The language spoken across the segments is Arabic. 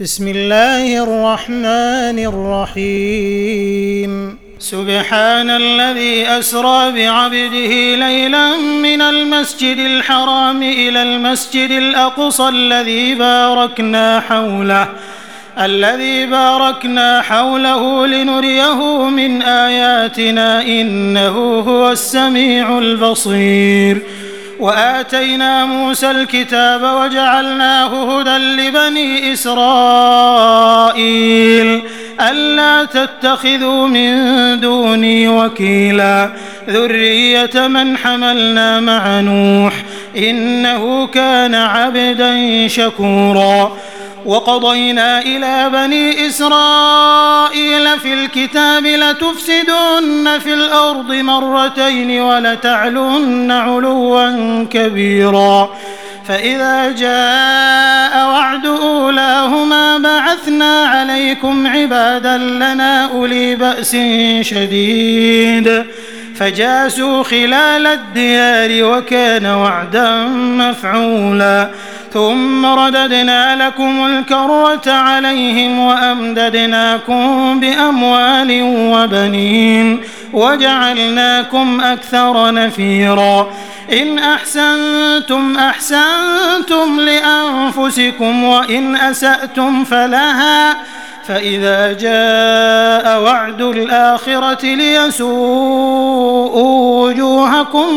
بسم الله الرحمن الرحيم سبحان الذي أسرى بعبده ليلا من المسجد الحرام إلى المسجد الأقصى الذي باركنا حوله لنريه من آياتنا إنه هو السميع البصير وآتينا موسى الكتاب وجعلناه هدى لبني إسرائيل ألا تتخذوا من دوني وكيلا ذرية من حملنا مع نوح إنه كان عبدا شكورا وقضينا إلى بني إسرائيل في الكتاب لتفسدن في الأرض مرتين ولتعلن علوا كبيرا فإذا جاء وعد أولاهما بعثنا عليكم عبادا لنا أولي بأس شديد فجاسوا خلال الديار وكان وعدا مفعولا ثم رددنا لكم الكرة عليهم وأمددناكم بأموال وبنين وجعلناكم أكثر نفيرا إن أحسنتم أحسنتم لأنفسكم وإن أسأتم فلها فإذا جاء وعد الآخرة ليسوءوا وجوهكم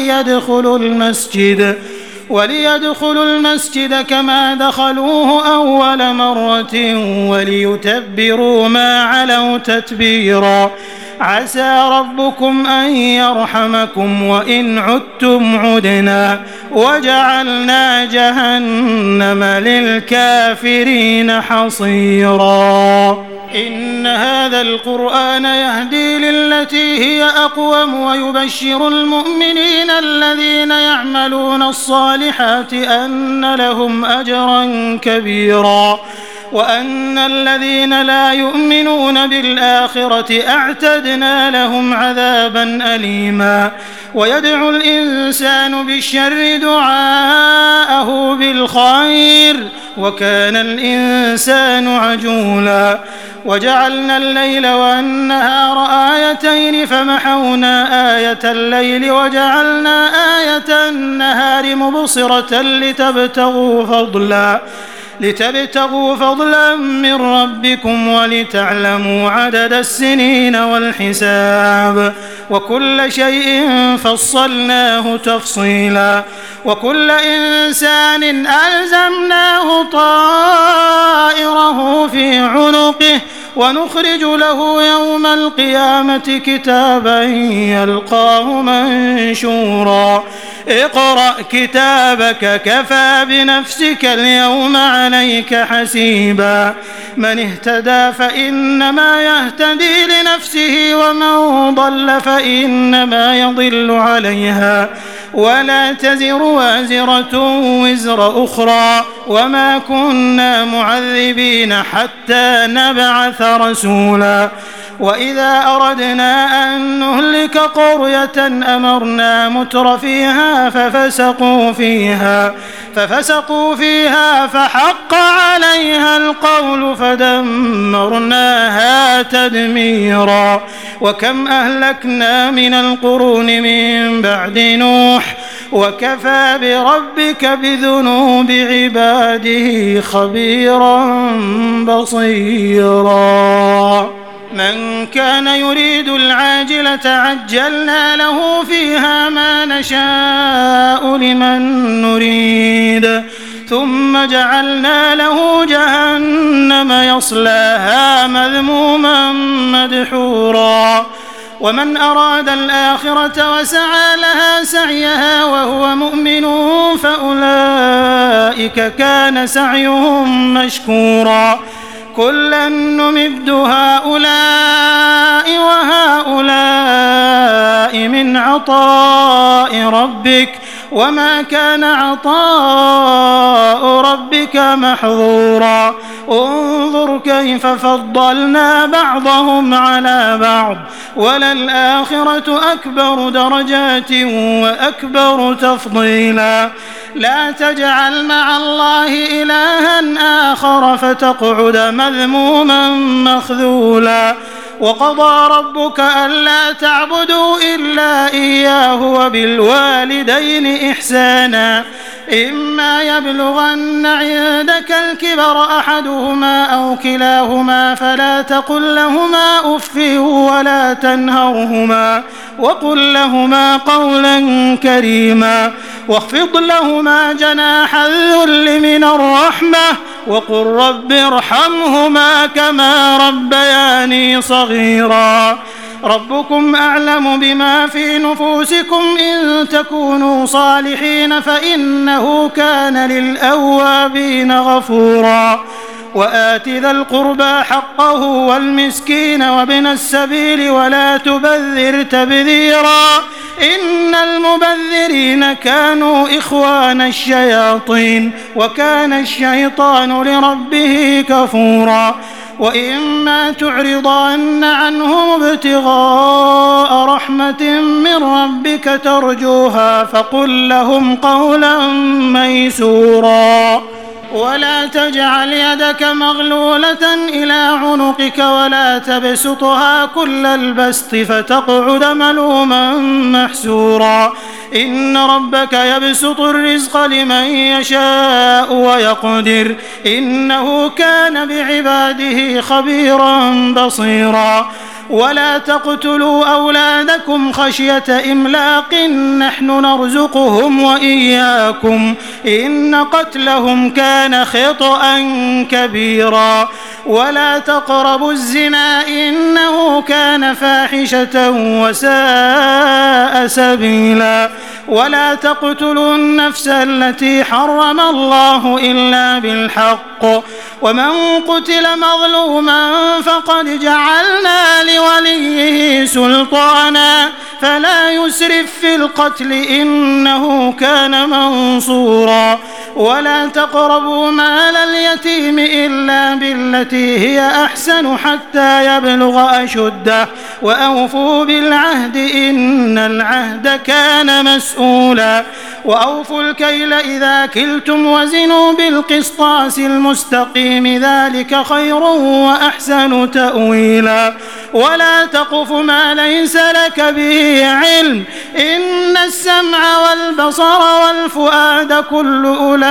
وليدخلوا المسجد كما دخلوه أول مرة وليتبروا ما علوا تتبيرا عسى ربكم أن يرحمكم وإن عدتم عدنا وجعلنا جهنم للكافرين حصيرا إن هذا القرآن يهدي للتي هي أقوم ويبشر المؤمنين الذين يعملون الصالحات أن لهم أجرا كبيرا وأن الذين لا يؤمنون بالآخرة أعتدنا لهم عذابا أليما ويدعو الإنسان بالشر دعاءه بالخير وكان الإنسان عجولا وجعلنا الليل والنهار آيتين فمحونا آية الليل وجعلنا آية النهار مبصرة لتبتغوا فضلا من ربكم ولتعلموا عدد السنين والحساب وكل شيء فصلناه تفصيلا وكل إنسان ألزمناه طائره في عنقه ونخرج له يوم القيامة كتابا يلقاه منشورا اقرأ كتابك كفى بنفسك اليوم عليك حسيبا من اهتدى فإنما يهتدي لنفسه ومن ضل فإنما يضل عليها ولا تزر وازرة وزر أخرى وما كنا معذبين حتى نبعث رسولا وإذا أردنا أن نهلك قرية أمرنا متر فيها ففسقوا فيها فحق عليها القول فدمرناها تدميرا وكم أهلكنا من القرون من بعد نوح وكفى بربك بذنوب عباده خبيرا بصيرا من كان يريد العاجلة عجلنا له فيها ما نشاء لمن نريد ثم جعلنا له جهنم يصلاها مذموما مدحورا ومن أراد الآخرة وسعى لها سعيها وهو مؤمن فأولئك كان سعيهم مشكورا كلا نمد هؤلاء وهؤلاء من عطاء ربك وما كان عطاء ربك محظورا انظر انظر كيف فضلنا بعضهم على بعض وللآخرة أكبر درجات وأكبر تفضيلا لا تجعل مع الله إلها آخر فتقعد مذموما مخذولا وقضى ربك ألا تعبدوا إلا إياه وبالوالدين إحسانا إما يبلغن عندك الكبر أحدهما أو كلاهما فلا تقل لهما أف ولا تنهرهما وقل لهما قولا كريما واخفض لهما جناح الذل من الرحمة وقل رب ارحمهما كما ربياني صغيرا ربكم أعلم بما في نفوسكم إن تكونوا صالحين فإنه كان للأوابين غفورا وآت ذا القربى حقه والمسكين وابن السبيل ولا تبذر تبذيرا إن المبذرين كانوا إخوان الشياطين وكان الشيطان لربه كفورا وإما تعرضن عنهم ابتغاء رحمة من ربك ترجوها فقل لهم قولا ميسورا ولا تجعل يدك مغلولة إلى عنقك ولا تبسطها كل البسط فتقعد ملوما محسورا إن ربك يبسط الرزق لمن يشاء ويقدر إنه كان بعباده خبيرا بصيرا ولا تقتلوا أولادكم خشية إملاق نحن نرزقهم وإياكم إن قتلهم كان خطأ كبيرا ولا تقربوا الزنا إنه كان فاحشة وساء سبيلا ولا تقتلوا النفس التي حرم الله إلا بالحق ومن قتل مظلوما فقد جعلنا لوليه سلطانا فلا يسرف في القتل إنه كان منصورا ولا تقربوا مال اليتيم إلا بالتي هي أحسن حتى يبلغ أشده وأوفوا بالعهد إن العهد كان مسؤولا وأوفوا الكيل إذا كلتم وزنوا بالقسطاس المستقيم ذلك خير وأحسن تأويلا ولا تقف ما ليس لك به علم إن السمع والبصر والفؤاد كل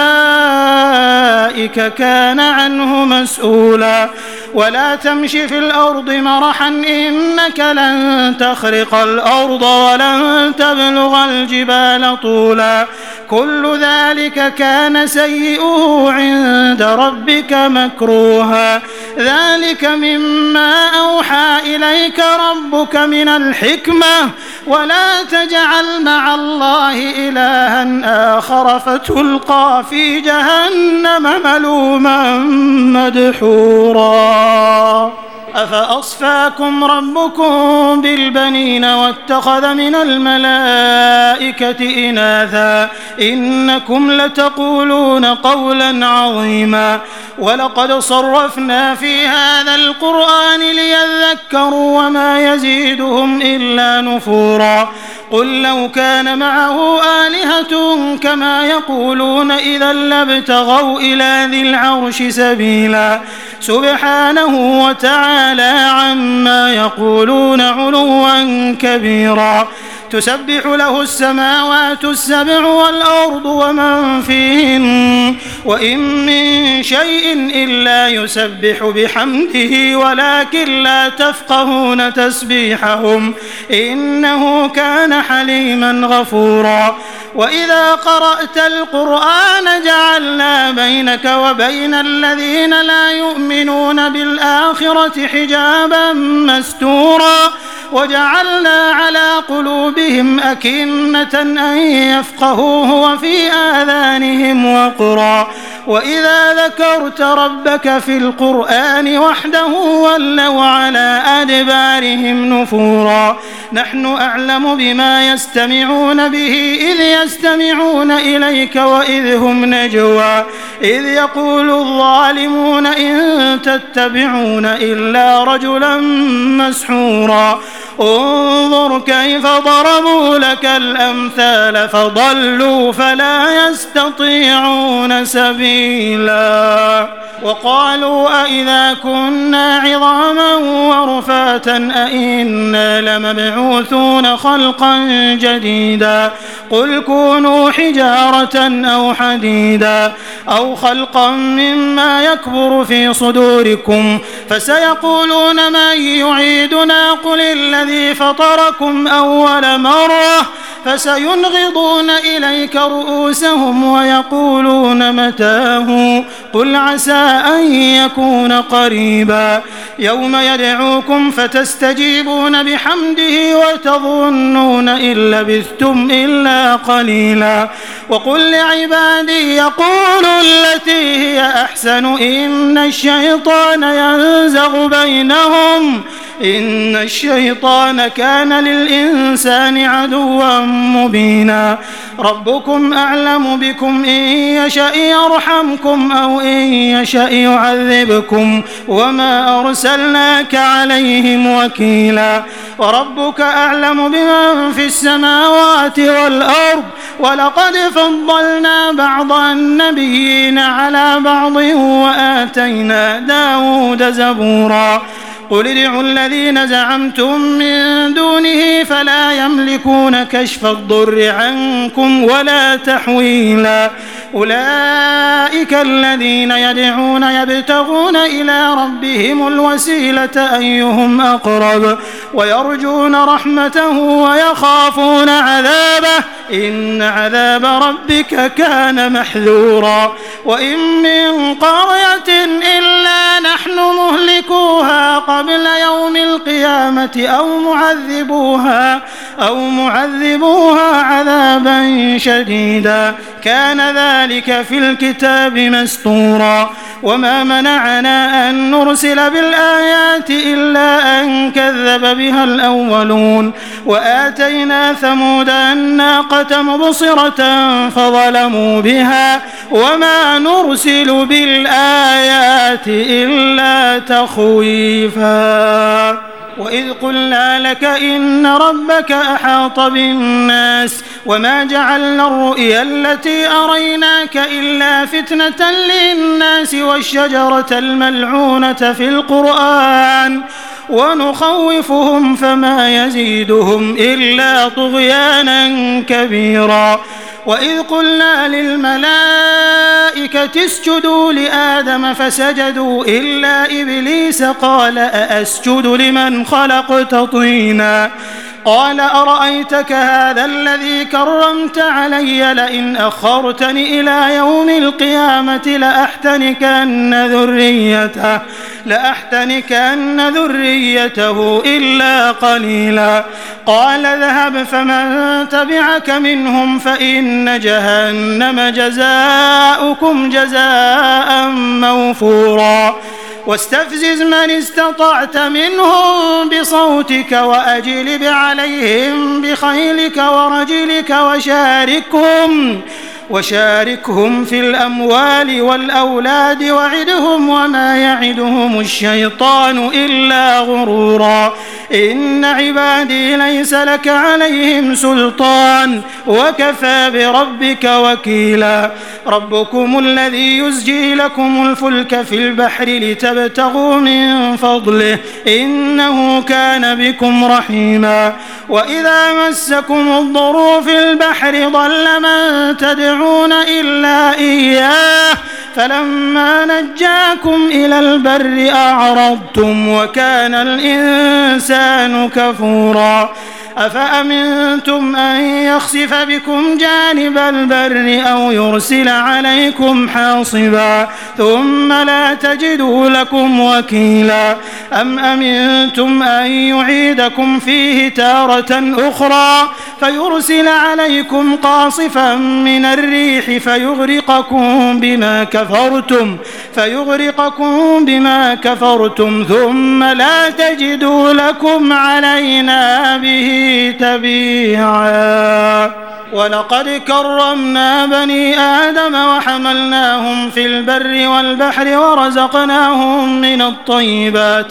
أولئك كان عنه مسؤولا ولا تمش في الأرض مرحا إنك لن تخرق الأرض ولن تبلغ الجبال طولا كل ذلك كان سيئه عند ربك مكروها ذلك مما أوحى إليك ربك من الحكمة ولا تجعل مع الله إلها آخر فتلقى في جهنم ملوما مدحورا أفأصفاكم ربكم بالبنين واتخذ من الملائكة إناثا إنكم لتقولون قولا عظيما ولقد صرفنا في هذا القرآن ليذكروا وما يزيدهم إلا نفورا قل لو كان معه آلهة كما يقولون إذا لابتغوا إلى ذي العرش سبيلا سبحانه وتعالى عما يقولون علوا كبيرا تسبح له السماوات السبع والأرض ومن فيهن وإن من شيء إلا يسبح بحمده ولكن لا تفقهون تسبيحهم إنه كان حليما غفورا وإذا قرأت القرآن جعلنا بينك وبين الذين لا يؤمنون بالآخرة حجابا مستورا وجعلنا على قلوبهم أكنة أن يفقهوه وفي آذانهم وقرا وإذا ذكرت ربك في القرآن وحده ولوا على أدبارهم نفورا نحن أعلم بما يستمعون به إذ يستمعون إليك وإذ هم نجوى إذ يقول الظالمون إن تتبعون إلا رجلا مسحورا انظر كيف ضربوا لك الأمثال فضلوا فلا يستطيعون سبيلا وقالوا أئذا كنا عظاما ورفاتا أئنا لمبعوثون خلقا جديدا قل كونوا حجارة أو حديدا أو خلقا مما يكبر في صدوركم فسيقولون من يعيدنا قل الذي فطركم أول مرة فسينغضون إليك رؤوسهم ويقولون متاه قل عسى أن يكون قريبا يوم يدعوكم فتستجيبون بحمده وتظنون إن لبثتم إلا قليلا وقل لعبادي يقولوا التي هي أحسن إن الشيطان ينزغ بينهم إن الشيطان كان للإنسان عدوا مبينا ربكم أعلم بكم إن يشأ يرحمكم أو إن يشأ يعذبكم وما أرسلناك عليهم وكيلا وربك أعلم بمن في السماوات والأرض ولقد فضلنا بعض النبيين على بعض وآتينا داود زبورا قل ادعوا الذين زعمتم من دونه فلا يملكون كشف الضر عنكم ولا تحويلا أولئك الذين يدعون يبتغون إلى ربهم الوسيلة أيهم أقرب ويرجون رحمته ويخافون عذابه إن عذاب ربك كان محذورا وإن من قرية إلا نحن مهلكوها قبل يوم القيامة أو معذبوها عذابا شديدا كان ذلك في الكتاب مسطورا وما منعنا أن نرسل بالآيات إلا أن كذب بها الأولون وآتينا ثمود الناقة مبصرة فظلموا بها وما نرسل بالآيات إلا تخويفا وإذ قلنا لك إن ربك أحاط بالناس وما جعلنا الرؤيا التي أريناك إلا فتنة للناس والشجرة الملعونة في القرآن ونخوفهم فما يزيدهم إلا طغيانا كبيرا وإذ قلنا للملائكة اسجدوا لآدم فسجدوا إلا إبليس قال أأسجد لمن خلقت طينا قال أرأيتك هذا الذي كرمت علي لئن أخرتني إلى يوم القيامة لأحتنكن ذريته إلا قليلا قال اذهب فمن تبعك منهم فإن جهنم جزاؤكم جزاء موفورا واستفزز من استطعت منهم بصوتك وأجلب عليهم بخيلك ورجلك وشاركهم في الأموال والأولاد وعدهم وما يعدهم الشيطان إلا غرورا إن عبادي ليس لك عليهم سلطان وكفى بربك وكيلا ربكم الذي يزجي لكم الفلك في البحر لتبتغوا من فضله إنه كان بكم رحيما وإذا مسكم الضر في البحر ضل من تدعون إلا إياه فلما نجاكم إلى البر أعرضتم وكان الإنسان كفورا أفأمنتم أن يخسف بكم جانب البر أو يرسل عليكم حاصبا ثم لا تجدوا لكم وكيلا أم أمنتم أن يعيدكم فيه تارة أخرى فيرسل عليكم قاصفا من الريح فيغرقكم بما كفرتم ثم لا تجدوا لكم علينا به تبيعا ولقد كرمنا بني آدم وحملناهم في البر والبحر ورزقناهم من الطيبات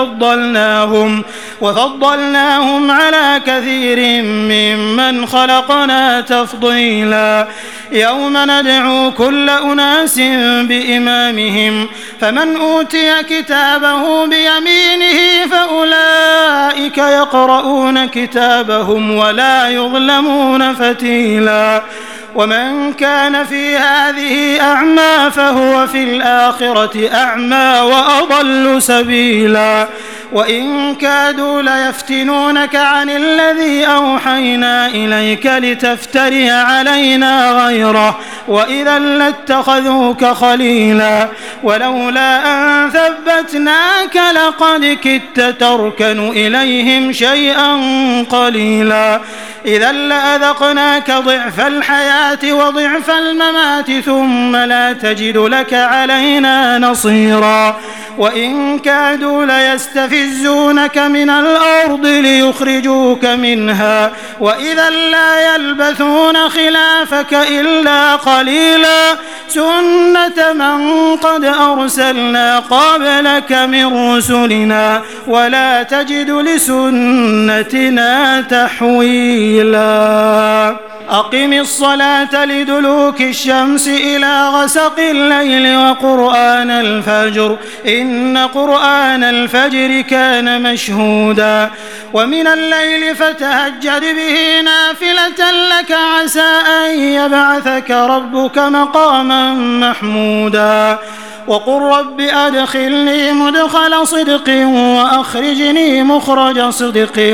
وفضلناهم على كثير ممن خلقنا تفضيلا يوم ندعو كل أناس بإمامهم فمن أوتي كتابه بيمينه فأولئك يقرؤون كتابهم ولا يظلمون فتيلا ومن كان في هذه أعمى فهو في الآخرة أعمى وأضل سبيلا وإن كادوا ليفتنونك عن الذي أوحينا إليك لتفتري علينا غيره وإذا لاتخذوك خليلا ولولا أن ثبتناك لقد كدت تركن إليهم شيئا قليلا إذا لأذقناك ضعف الحياة وضعف الممات ثم لا تجد لك علينا نصيرا وإن كادوا ليستفزونك من الأرض ليخرجوك منها وإذا لا يلبثون خلافك إلا قليلا سنة من قد أرسلنا قبلك من رسلنا ولا تجد لسنتنا تحويلا أقم الصلاة لدلوك الشمس إلى غسق الليل وقرآن الفجر إن قرآن الفجر كان مشهودا ومن الليل فتهجد به نافلة لك عسى أن يبعثك ربك مقاما محمودا وقل رب أدخلني مدخل صدق وأخرجني مخرج صدق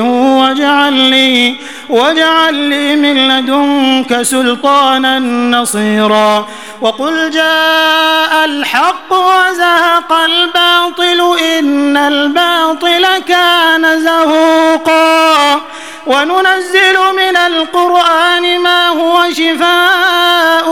واجعل لي من لدنك سلطانا نصيرا وقل جاء الحق وزهق الباطل إن الباطل كان زهوقا وننزل من القرآن ما هو شفاء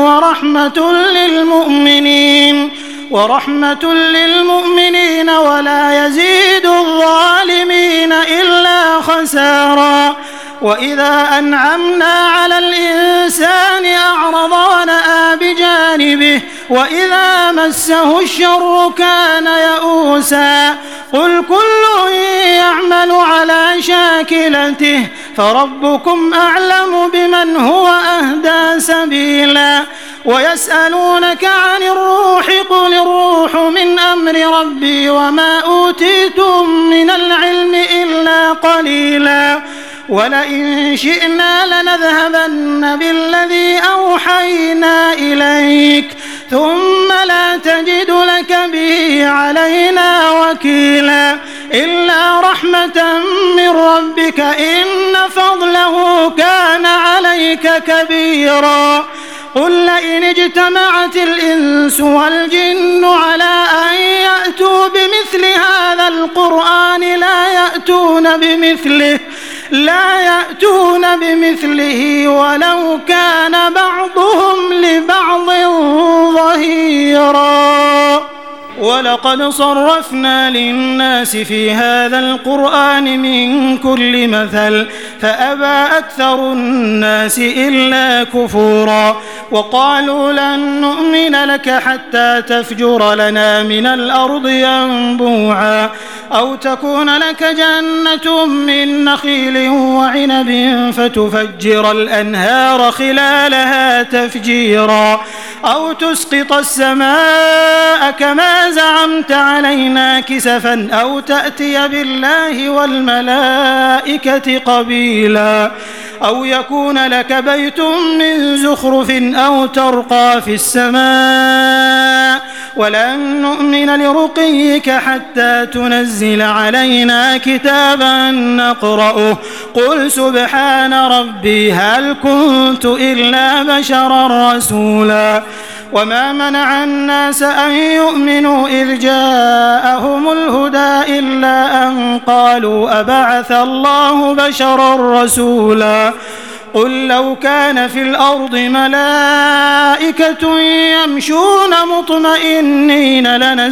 ورحمة للمؤمنين ولا يزيد الظالمين إلا خسارا وإذا أنعمنا على الإنسان أعرض ونأى بجانبه وإذا مسه الشر كان يئوسا قل كل يعمل على شاكلته فربكم أعلم بمن هو أهدى سبيلا ويسألونك عن الروح قل الروح من أمر ربي وما أوتيتم من العلم إلا قليلا ولئن شئنا لنذهبن بالذي أوحينا إليك ثم لا تجد لك به علينا وكيلا إلا رحمة من ربك إن فضله كان عليك كبيرا قل لئن اجتمعت الإنس والجن على أن يأتوا بمثل هذا القرآن لا يأتون بمثله ولو كان بعضهم لبعض ظهيرا ولقد صرفنا للناس في هذا القرآن من كل مثل فأبى أكثر الناس إلا كفورا وقالوا لن نؤمن لك حتى تفجر لنا من الأرض ينبوعا أو تكون لك جنة من نخيل وعنب فتفجر الأنهار خلالها تفجيرا أو تسقط السماء كما زعمت علينا كسفا أو تأتي بالله والملائكة قبيلا أو يكون لك بيت من زخرف أو ترقى في السماء ولن نؤمن لرقيك حتى تنزل علينا كتابا نقرأه قل سبحان ربي هل كنت إلا بشرا رسولا وما منع الناس أن يؤمنوا إذ جاءهم الهدى إلا أن قالوا أبعث الله بشرا رسولا قل لو كان في الأرض ملائكة يمشون مطمئنين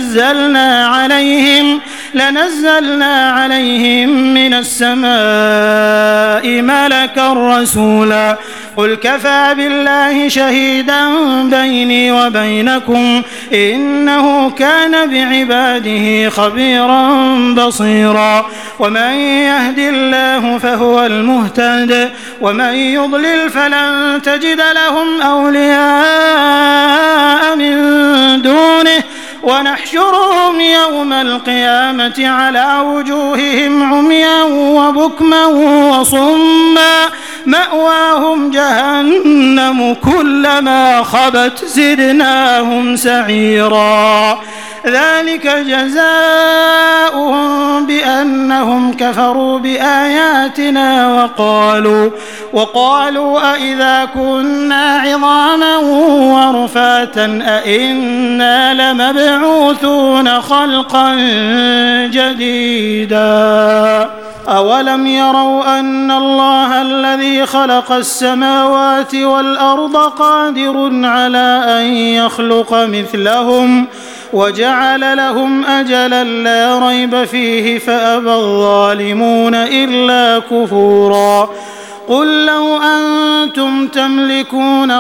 لنزلنا عليهم من السماء ملكا رسولا قل كفى بالله شهيدا بيني وبينكم إنه كان بعباده خبيرا بصيرا ومن يهد الله فهو المهتد ومن يضلل فلن تجد لهم أولياء من دونه ونحشرهم يوم القيامة على وجوههم عميا وبكما وصما مأواهم جهنم كلما خبت زدناهم سعيرا ذلك جزاؤهم بأنهم كفروا بآياتنا وقالوا أئذا كنا عظاما ورفاتا أئنا لمبعوثون خلقا جديدا أولم يروا أن الله الذي خلق السماوات والأرض قادر على أن يخلق مثلهم وجعل لهم أجلا لا ريب فيه فأبى الظالمون إلا كفورا قل لو أنتم تملكون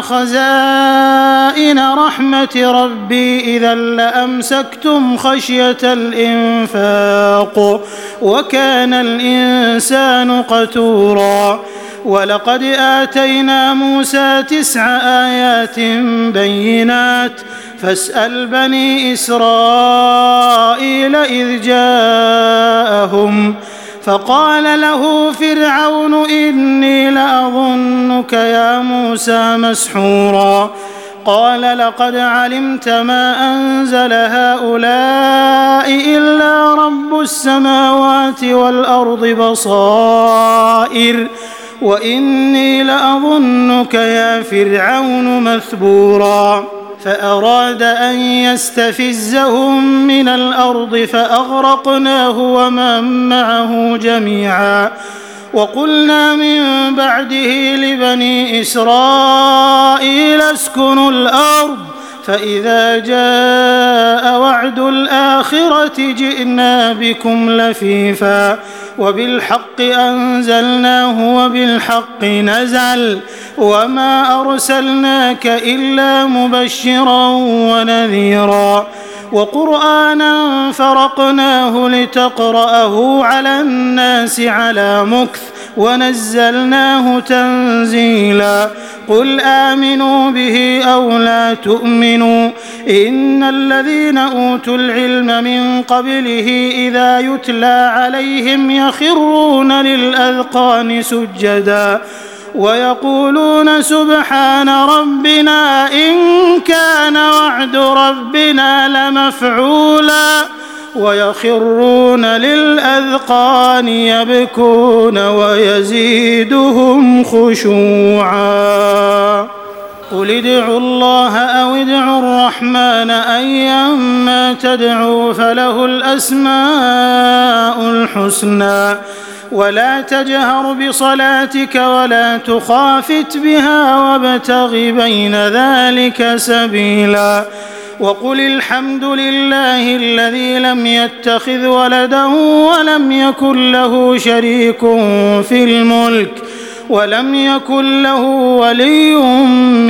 خزائن رحمة ربي إذا لأمسكتم خشية الإنفاق وكان الإنسان قتورا ولقد آتينا موسى 9 آيات بينات فاسأل بني إسرائيل إذ جاءهم فقال له فرعون إني لأظنك يا موسى مسحورا قال لقد علمت ما أنزل هؤلاء إلا رب السماوات والأرض بصائر وإني لأظنك يا فرعون مثبورا فأراد أن يستفزهم من الأرض فأغرقناه ومن معه جميعا وقلنا من بعده لبني إسرائيل اسكنوا الأرض فإذا جاء وعد الآخرة جئنا بكم لفيفا وبالحق أنزلناه وبالحق نزل وما أرسلناك إلا مبشرا ونذيرا وقرآنا فرقناه لتقرأه على الناس على مكث ونزلناه تنزيلا قل آمنوا به أو لا تؤمنوا إن الذين أوتوا العلم من قبله إذا يتلى عليهم يخرون للأذقان سجدا ويقولون سبحان ربنا إن كان وعد ربنا لمفعولا ويخرون للأذقان يبكون ويزيدهم خشوعا قل ادعوا الله أو ادعوا الرحمن أيما تدعوا فله الأسماء الحسنى ولا تجهر بصلاتك ولا تخافت بها وابتغ بين ذلك سبيلا وقل الحمد لله الذي لم يتخذ ولدا ولم يكن له شريك في الملك ولم يكن له ولي من الذل وكبره تكبيرا.